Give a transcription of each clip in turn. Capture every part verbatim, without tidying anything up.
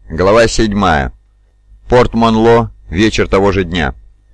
Глава седьмая. Порт Монло. Вечер того же дня.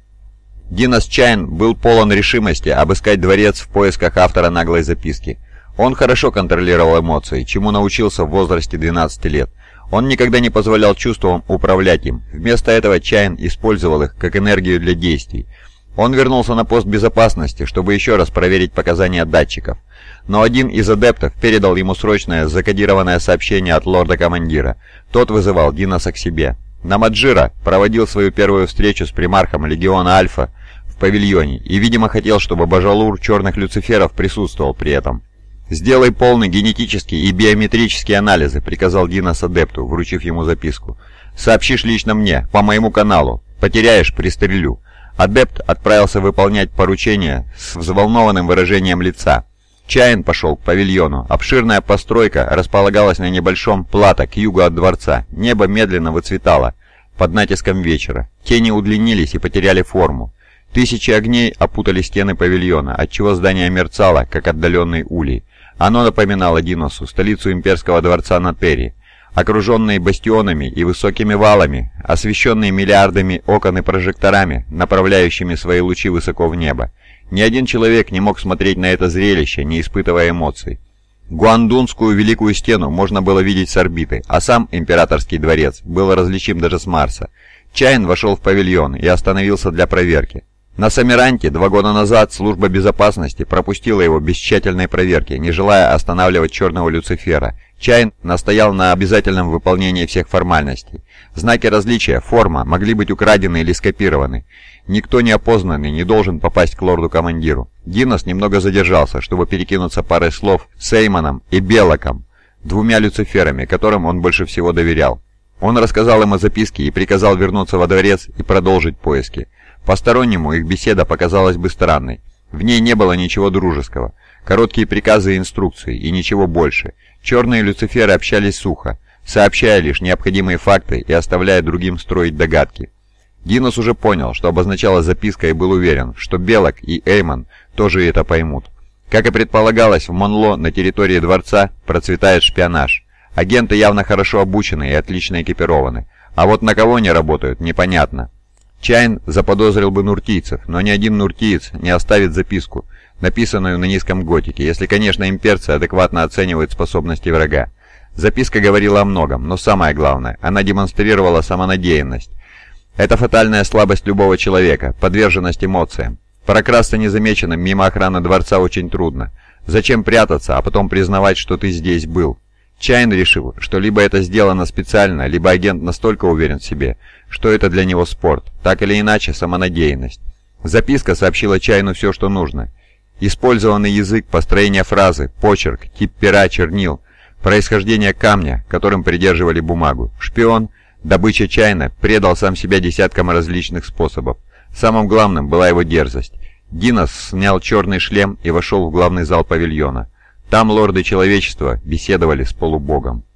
Динос Чайн был полон решимости обыскать дворец в поисках автора наглой записки. Он хорошо контролировал эмоции, чему научился в возрасте двенадцати лет. Он никогда не позволял чувствам управлять им. Вместо этого Чайн использовал их как энергию для действий. Он вернулся на пост безопасности, чтобы еще раз проверить показания датчиков. Но один из адептов передал ему срочное закодированное сообщение от лорда-командира. Тот вызывал Диноса к себе. Намаджира проводил свою первую встречу с примархом легиона Альфа в павильоне и, видимо, хотел, чтобы Бажалур Черных Люциферов присутствовал при этом. «Сделай полный генетический и биометрические анализы», — приказал Динос адепту, вручив ему записку. «Сообщишь лично мне, по моему каналу. Потеряешь — пристрелю». Адепт отправился выполнять поручение с взволнованным выражением лица. Чайн пошел к павильону. Обширная постройка располагалась на небольшом плато к югу от дворца. Небо медленно выцветало под натиском вечера. Тени удлинились и потеряли форму. Тысячи огней опутали стены павильона, отчего здание мерцало, как отдаленный улей. Оно напоминало Диносу столицу имперского дворца на Терри, окруженные бастионами и высокими валами, освещенные миллиардами окон и прожекторами, направляющими свои лучи высоко в небо. Ни один человек не мог смотреть на это зрелище, не испытывая эмоций. Гуандунскую Великую Стену можно было видеть с орбиты, а сам Императорский дворец был различим даже с Марса. Чайн вошел в павильон и остановился для проверки. На Самиранте два года назад служба безопасности пропустила его без тщательной проверки, не желая останавливать Черного Люцифера. Чайн настоял на обязательном выполнении всех формальностей. Знаки различия, форма, могли быть украдены или скопированы. Никто неопознанный не должен попасть к лорду-командиру. Динос немного задержался, чтобы перекинуться парой слов с Эймоном и Белоком, двумя Люциферами, которым он больше всего доверял. Он рассказал им о записке и приказал вернуться во дворец и продолжить поиски. Постороннему их беседа показалась бы странной. В ней не было ничего дружеского. Короткие приказы и инструкции, и ничего больше. Черные Люциферы общались сухо, сообщая лишь необходимые факты и оставляя другим строить догадки. Динос уже понял, что обозначала записка, и был уверен, что Белок и Эймон тоже это поймут. Как и предполагалось, в Монло на территории дворца процветает шпионаж. Агенты явно хорошо обучены и отлично экипированы. А вот на кого они работают, непонятно. Чайн заподозрил бы нуртийцев, но ни один нуртиец не оставит записку, написанную на низком готике, если, конечно, имперцы адекватно оценивают способности врага. Записка говорила о многом, но самое главное, она демонстрировала самонадеянность. Это фатальная слабость любого человека, подверженность эмоциям. Прокрасться незамеченным мимо охраны дворца очень трудно. Зачем прятаться, а потом признавать, что ты здесь был? Чайн решил, что либо это сделано специально, либо агент настолько уверен в себе, что это для него спорт, так или иначе самонадеянность. Записка сообщила Чайну все, что нужно. Использованный язык, построение фразы, почерк, тип пера, чернил, происхождение камня, которым придерживали бумагу. Шпион, добыча Чайна, предал сам себя десяткам различных способов. Самым главным была его дерзость. Динос снял черный шлем и вошел в главный зал павильона. Там лорды человечества беседовали с полубогом.